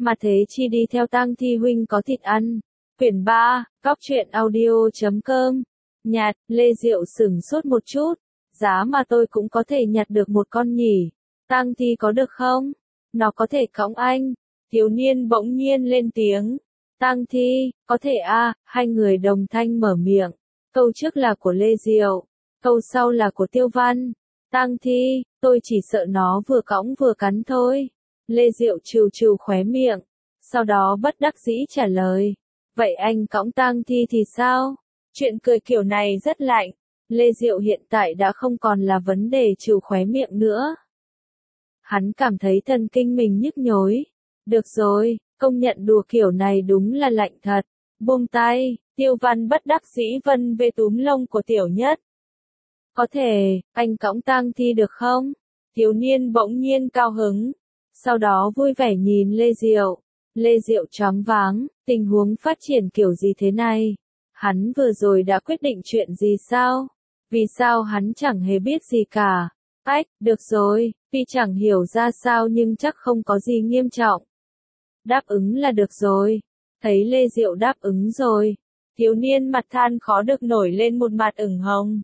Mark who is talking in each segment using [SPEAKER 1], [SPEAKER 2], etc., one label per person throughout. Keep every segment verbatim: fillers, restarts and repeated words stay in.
[SPEAKER 1] mà thế chi đi theo tang thi huynh có thịt ăn. Quyển ba, Cóc truyện audio chấm com. Nhạt, Lê Diệu sửng sốt một chút. Giá mà tôi cũng có thể nhặt được một con nhỉ. Tang thi có được không? Nó có thể cõng anh. Thiếu niên bỗng nhiên lên tiếng. Tang thi, có thể à, hai người đồng thanh mở miệng. Câu trước là của Lê Diệu, câu sau là của Tiêu Văn. Tang thi, tôi chỉ sợ nó vừa cõng vừa cắn thôi. Lê Diệu trừ trừ khóe miệng, sau đó bất đắc dĩ trả lời. Vậy anh cõng tang thi thì sao? Chuyện cười kiểu này rất lạnh. Lê Diệu hiện tại đã không còn là vấn đề trừ khóe miệng nữa. Hắn cảm thấy thần kinh mình nhức nhối. Được rồi, công nhận đùa kiểu này đúng là lạnh thật. Buông tay, Tiêu Văn bất đắc dĩ vân về túm lông của Tiểu Nhất. Có thể, anh cõng tang thi được không? Thiếu niên bỗng nhiên cao hứng. Sau đó vui vẻ nhìn Lê Diệu. Lê Diệu choáng váng, tình huống phát triển kiểu gì thế này? Hắn vừa rồi đã quyết định chuyện gì sao? Vì sao hắn chẳng hề biết gì cả? Ách, được rồi, tuy chẳng hiểu ra sao nhưng chắc không có gì nghiêm trọng. Đáp ứng là được rồi. Thấy Lê Diệu đáp ứng rồi. Thiếu niên mặt than khó được nổi lên một mặt ửng hồng.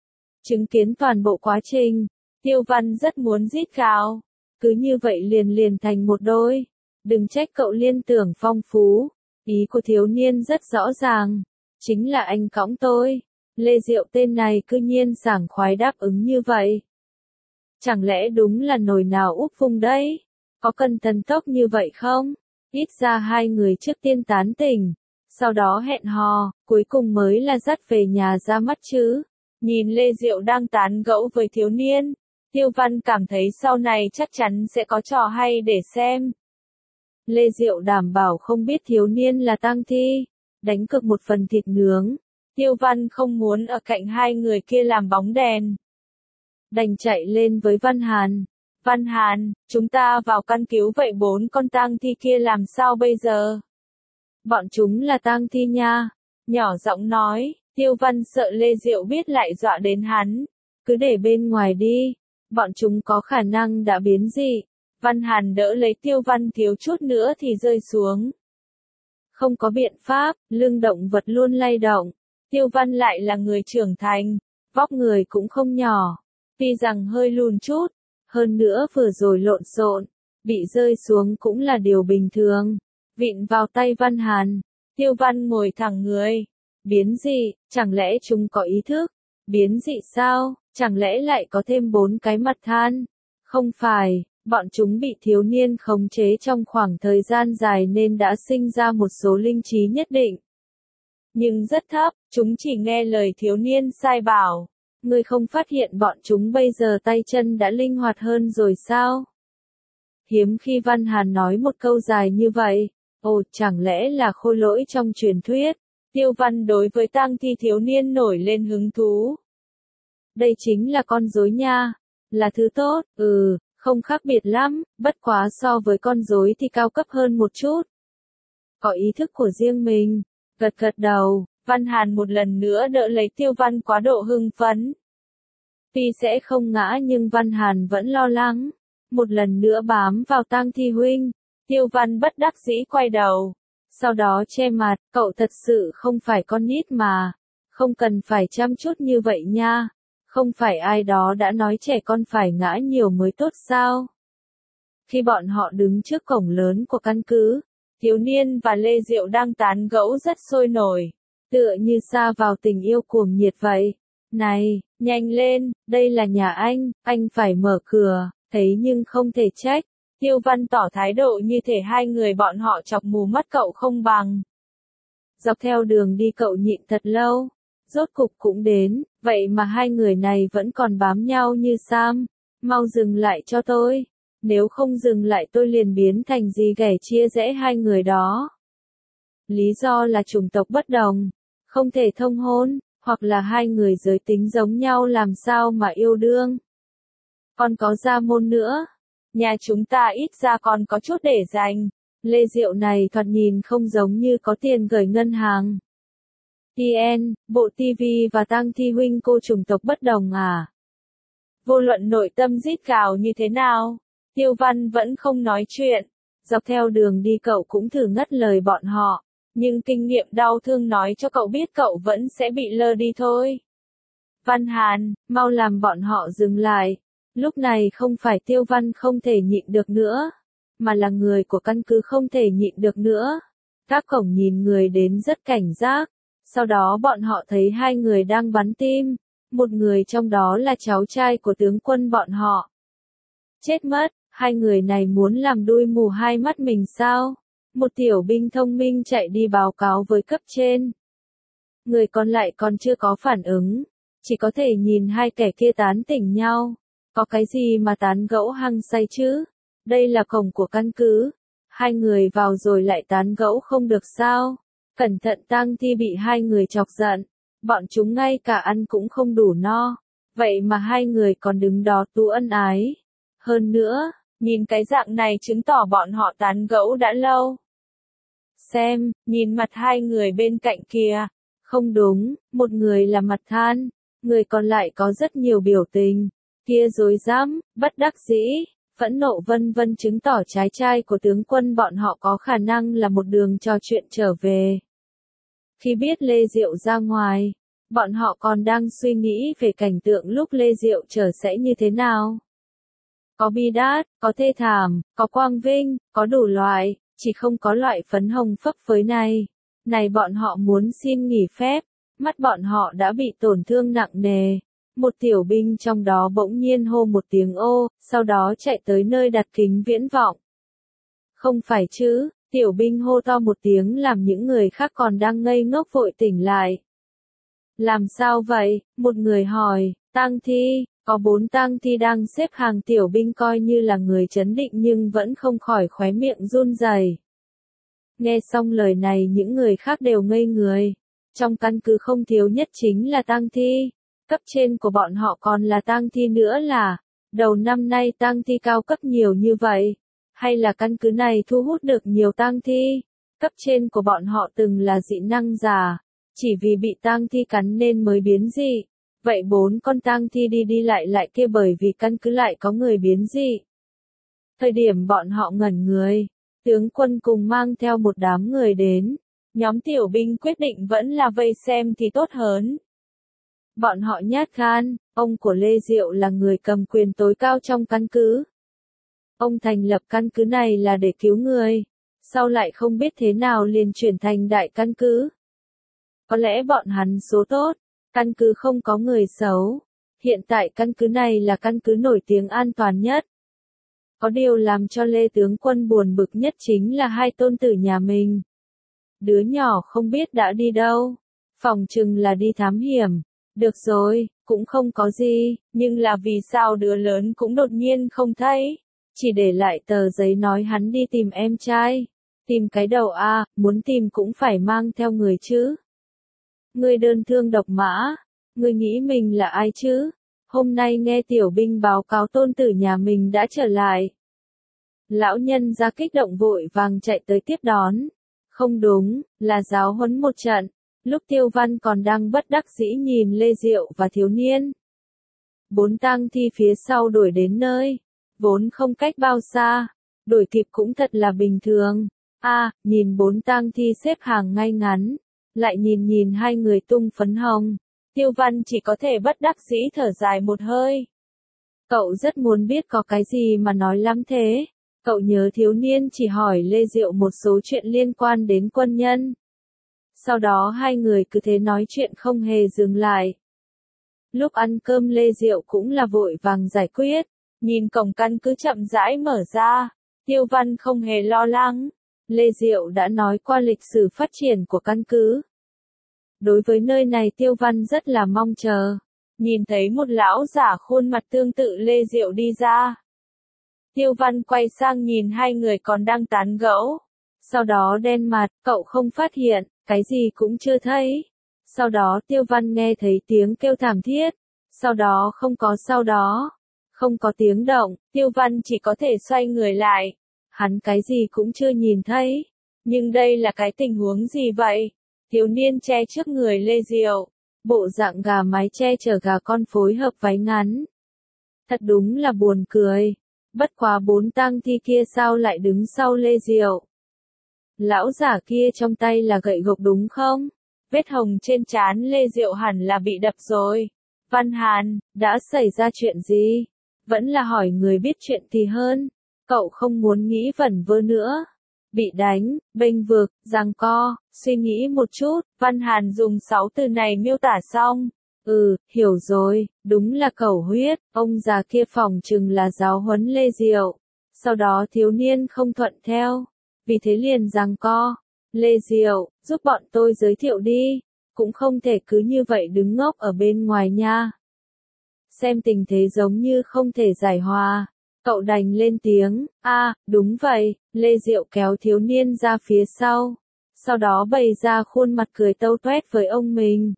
[SPEAKER 1] Chứng kiến toàn bộ quá trình, Tiêu Văn rất muốn rít gào. Cứ như vậy liền liền thành một đôi. Đừng trách cậu liên tưởng phong phú. Ý của thiếu niên rất rõ ràng. Chính là anh cõng tôi. Lê Diệu tên này cư nhiên sảng khoái đáp ứng như vậy. Chẳng lẽ đúng là nồi nào úp vung đấy? Có cần thần tốc như vậy không? Ít ra hai người trước tiên tán tỉnh. Sau đó hẹn hò, cuối cùng mới là dắt về nhà ra mắt chứ. Nhìn Lê Diệu đang tán gẫu với thiếu niên. Tiêu Văn cảm thấy sau này chắc chắn sẽ có trò hay để xem. Lê Diệu đảm bảo không biết thiếu niên là tang thi. Đánh cược một phần thịt nướng. Tiêu Văn không muốn ở cạnh hai người kia làm bóng đèn. Đành chạy lên với Văn Hàn. Văn Hàn, chúng ta vào căn cứu vậy bốn con tang thi kia làm sao bây giờ? Bọn chúng là tang thi nha. Nhỏ giọng nói, Tiêu Văn sợ Lê Diệu biết lại dọa đến hắn. Cứ để bên ngoài đi. Bọn chúng có khả năng đã biến dị. Văn Hàn đỡ lấy Tiêu Văn thiếu chút nữa thì rơi xuống. Không có biện pháp, lưng động vật luôn lay động. Tiêu Văn lại là người trưởng thành. Vóc người cũng không nhỏ. Tuy rằng hơi lùn chút. Hơn nữa vừa rồi lộn xộn. Bị rơi xuống cũng là điều bình thường. Vịn vào tay Văn Hàn. Tiêu Văn ngồi thẳng người. Biến dị, chẳng lẽ chúng có ý thức? Biến dị sao? Chẳng lẽ lại có thêm bốn cái mặt than? Không phải, bọn chúng bị thiếu niên khống chế trong khoảng thời gian dài nên đã sinh ra một số linh trí nhất định. Nhưng rất thấp, chúng chỉ nghe lời thiếu niên sai bảo. Ngươi không phát hiện bọn chúng bây giờ tay chân đã linh hoạt hơn rồi sao? Hiếm khi Văn Hàn nói một câu dài như vậy. Ồ, chẳng lẽ là khôi lỗi trong truyền thuyết? Tiêu Văn đối với tang thi thiếu niên nổi lên hứng thú. Đây chính là con rối nha. Là thứ tốt, ừ, không khác biệt lắm, bất quá so với con rối thì cao cấp hơn một chút. Có ý thức của riêng mình. Gật gật đầu, Văn Hàn một lần nữa đỡ lấy Tiêu Văn quá độ hưng phấn. Tuy sẽ không ngã nhưng Văn Hàn vẫn lo lắng. Một lần nữa bám vào tang thi huynh. Tiêu Văn bất đắc dĩ quay đầu. Sau đó che mặt, cậu thật sự không phải con nít mà. Không cần phải chăm chút như vậy nha. Không phải ai đó đã nói trẻ con phải ngã nhiều mới tốt sao? Khi bọn họ đứng trước cổng lớn của căn cứ, thiếu niên và Lê Diệu đang tán gẫu rất sôi nổi. Tựa như sa vào tình yêu cuồng nhiệt vậy. Này, nhanh lên, đây là nhà anh, anh phải mở cửa, thấy nhưng không thể trách. Tiêu Văn tỏ thái độ như thể hai người bọn họ chọc mù mắt cậu không bằng. Dọc theo đường đi cậu nhịn thật lâu. Rốt cục cũng đến, vậy mà hai người này vẫn còn bám nhau như Sam. Mau dừng lại cho tôi. Nếu không dừng lại tôi liền biến thành gì ghẻ chia rẽ hai người đó. Lý do là chủng tộc bất đồng. Không thể thông hôn, hoặc là hai người giới tính giống nhau làm sao mà yêu đương. Còn có gia môn nữa. Nhà chúng ta ít ra còn có chút để dành. Lê Diệu này thoạt nhìn không giống như có tiền gửi ngân hàng. tê en, bộ ti vi và tang thi huynh cô chủng tộc bất đồng à? Vô luận nội tâm rít gào như thế nào, Tiêu Văn vẫn không nói chuyện. Dọc theo đường đi cậu cũng thử ngắt lời bọn họ, nhưng kinh nghiệm đau thương nói cho cậu biết cậu vẫn sẽ bị lơ đi thôi. Văn Hàn, mau làm bọn họ dừng lại. Lúc này không phải Tiêu Văn không thể nhịn được nữa, mà là người của căn cứ không thể nhịn được nữa. Các cổng nhìn người đến rất cảnh giác, sau đó bọn họ thấy hai người đang bắn tim, một người trong đó là cháu trai của tướng quân bọn họ. Chết mất, hai người này muốn làm đuôi mù hai mắt mình sao? Một tiểu binh thông minh chạy đi báo cáo với cấp trên. Người còn lại còn chưa có phản ứng, chỉ có thể nhìn hai kẻ kia tán tỉnh nhau. Có cái gì mà tán gẫu hăng say chứ? Đây là cổng của căn cứ. Hai người vào rồi lại tán gẫu không được sao? Cẩn thận Tang Thi bị hai người chọc giận. Bọn chúng ngay cả ăn cũng không đủ no. Vậy mà hai người còn đứng đó tú ân ái. Hơn nữa, nhìn cái dạng này chứng tỏ bọn họ tán gẫu đã lâu. Xem, nhìn mặt hai người bên cạnh kia. Không đúng, một người là mặt than, người còn lại có rất nhiều biểu tình. Kia dối dám, bất đắc dĩ, phẫn nộ vân vân chứng tỏ trái trai của tướng quân bọn họ có khả năng là một đường trò chuyện trở về. Khi biết Lê Diệu ra ngoài, bọn họ còn đang suy nghĩ về cảnh tượng lúc Lê Diệu trở sẽ như thế nào. Có bi đát, có thê thảm, có quang vinh, có đủ loại, chỉ không có loại phấn hồng phấp phới này. Này bọn họ muốn xin nghỉ phép, mắt bọn họ đã bị tổn thương nặng nề. Một tiểu binh trong đó bỗng nhiên hô một tiếng ô, sau đó chạy tới nơi đặt kính viễn vọng. Không phải chứ, tiểu binh hô to một tiếng làm những người khác còn đang ngây ngốc vội tỉnh lại. Làm sao vậy? Một người hỏi, Tang Thi, có bốn Tang Thi đang xếp hàng tiểu binh coi như là người trấn định nhưng vẫn không khỏi khóe miệng run rẩy. Nghe xong lời này những người khác đều ngây người. Trong căn cứ không thiếu nhất chính là Tang Thi. Cấp trên của bọn họ còn là Tang Thi nữa là, đầu năm nay Tang Thi cao cấp nhiều như vậy, hay là căn cứ này thu hút được nhiều Tang Thi? Cấp trên của bọn họ từng là dị năng giả, chỉ vì bị Tang Thi cắn nên mới biến dị. Vậy bốn con Tang Thi đi đi lại lại kia bởi vì căn cứ lại có người biến dị. Thời điểm bọn họ ngẩn người, tướng quân cùng mang theo một đám người đến, nhóm tiểu binh quyết định vẫn là vây xem thì tốt hơn. Bọn họ nhát gan, ông của Lê Diệu là người cầm quyền tối cao trong căn cứ. Ông thành lập căn cứ này là để cứu người, sau lại không biết thế nào liền chuyển thành đại căn cứ. Có lẽ bọn hắn số tốt, căn cứ không có người xấu. Hiện tại căn cứ này là căn cứ nổi tiếng an toàn nhất. Có điều làm cho Lê tướng quân buồn bực nhất chính là hai tôn tử nhà mình. Đứa nhỏ không biết đã đi đâu, phòng chừng là đi thám hiểm. Được rồi, cũng không có gì, nhưng là vì sao đứa lớn cũng đột nhiên không thấy, chỉ để lại tờ giấy nói hắn đi tìm em trai. Tìm cái đầu a, muốn tìm cũng phải mang theo người chứ. Ngươi đơn thương độc mã, ngươi nghĩ mình là ai chứ? Hôm nay nghe tiểu binh báo cáo tôn tử nhà mình đã trở lại. Lão nhân ra kích động vội vàng chạy tới tiếp đón. Không đúng, là giáo huấn một trận. Lúc Tiêu Văn còn đang bất đắc dĩ nhìn Lê Diệu và thiếu niên. Bốn Tang Thi phía sau đuổi đến nơi, vốn không cách bao xa, đuổi kịp cũng thật là bình thường. A, à, nhìn bốn Tang Thi xếp hàng ngay ngắn, lại nhìn nhìn hai người tung phấn hồng, Tiêu Văn chỉ có thể bất đắc dĩ thở dài một hơi. Cậu rất muốn biết có cái gì mà nói lắm thế. Cậu nhớ thiếu niên chỉ hỏi Lê Diệu một số chuyện liên quan đến quân nhân. Sau đó hai người cứ thế nói chuyện không hề dừng lại. Lúc ăn cơm Lê Diệu cũng là vội vàng giải quyết, nhìn cổng căn cứ chậm rãi mở ra, Tiêu Văn không hề lo lắng. Lê Diệu đã nói qua lịch sử phát triển của căn cứ. Đối với nơi này Tiêu Văn rất là mong chờ, nhìn thấy một lão giả khuôn mặt tương tự Lê Diệu đi ra. Tiêu Văn quay sang nhìn hai người còn đang tán gẫu. Sau đó đen mặt, cậu không phát hiện, cái gì cũng chưa thấy. Sau đó Tiêu Văn nghe thấy tiếng kêu thảm thiết. Sau đó không có sau đó. Không có tiếng động, Tiêu Văn chỉ có thể xoay người lại. Hắn cái gì cũng chưa nhìn thấy. Nhưng đây là cái tình huống gì vậy? Thiếu niên che trước người Lê Diệu. Bộ dạng gà mái che chở gà con phối hợp váy ngắn. Thật đúng là buồn cười. Bất quá bốn tang thi kia sao lại đứng sau Lê Diệu? Lão giả kia trong tay là gậy gộc đúng không? Vết hồng trên trán Lê Diệu hẳn là bị đập rồi. Văn Hàn, đã xảy ra chuyện gì? Vẫn là hỏi người biết chuyện thì hơn. Cậu không muốn nghĩ vẩn vơ nữa. Bị đánh, bênh vực, giằng co, suy nghĩ một chút, Văn Hàn dùng sáu từ này miêu tả xong. Ừ, hiểu rồi, đúng là cầu huyết, ông già kia phòng chừng là giáo huấn Lê Diệu. Sau đó thiếu niên không thuận theo, vì thế liền giằng co. Lê Diệu, giúp bọn tôi giới thiệu đi, cũng không thể cứ như vậy đứng ngốc ở bên ngoài nha. Xem tình thế giống như không thể giải hòa, cậu đành lên tiếng, a, à, đúng vậy, Lê Diệu kéo thiếu niên ra phía sau, sau đó bày ra khuôn mặt cười tâu tuét với ông mình.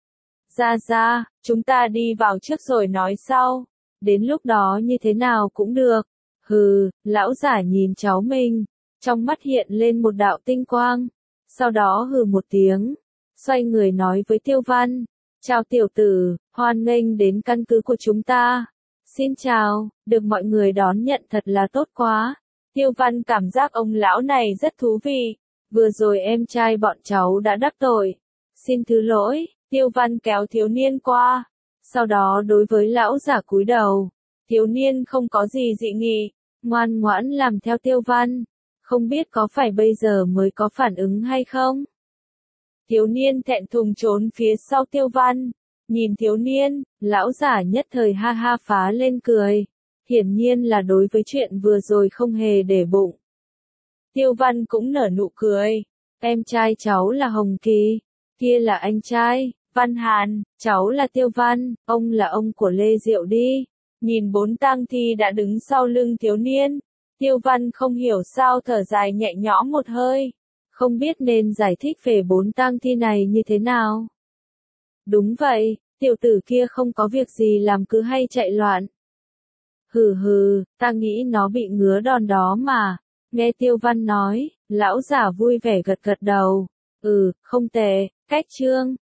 [SPEAKER 1] Ra ra, chúng ta đi vào trước rồi nói sau, đến lúc đó như thế nào cũng được. Hừ, lão giả nhìn cháu mình, trong mắt hiện lên một đạo tinh quang, sau đó hừ một tiếng, xoay người nói với Tiêu Văn, chào tiểu tử, hoan nghênh đến căn cứ của chúng ta. Xin chào, được mọi người đón nhận thật là tốt quá. Tiêu Văn cảm giác ông lão này rất thú vị, vừa rồi em trai bọn cháu đã đắc tội. Xin thứ lỗi, Tiêu Văn kéo thiếu niên qua, sau đó đối với lão giả cúi đầu. Thiếu niên không có gì dị nghị, ngoan ngoãn làm theo Tiêu Văn, không biết có phải bây giờ mới có phản ứng hay không? Thiếu niên thẹn thùng trốn phía sau Tiêu Văn, nhìn thiếu niên, lão giả nhất thời ha ha phá lên cười, hiển nhiên là đối với chuyện vừa rồi không hề để bụng. Tiêu Văn cũng nở nụ cười, em trai cháu là Hồng Kỳ, kia là anh trai, Văn Hàn, cháu là Tiêu Văn, ông là ông của Lê Diệu đi. Nhìn bốn tang thi đã đứng sau lưng thiếu niên, Tiêu Văn không hiểu sao thở dài nhẹ nhõm một hơi, không biết nên giải thích về bốn tang thi này như thế nào. Đúng vậy, tiểu tử kia không có việc gì làm cứ hay chạy loạn. Hừ hừ, ta nghĩ nó bị ngứa đòn đó mà. Nghe Tiêu Văn nói, lão giả vui vẻ gật gật đầu. Ừ, không tệ, cách chương.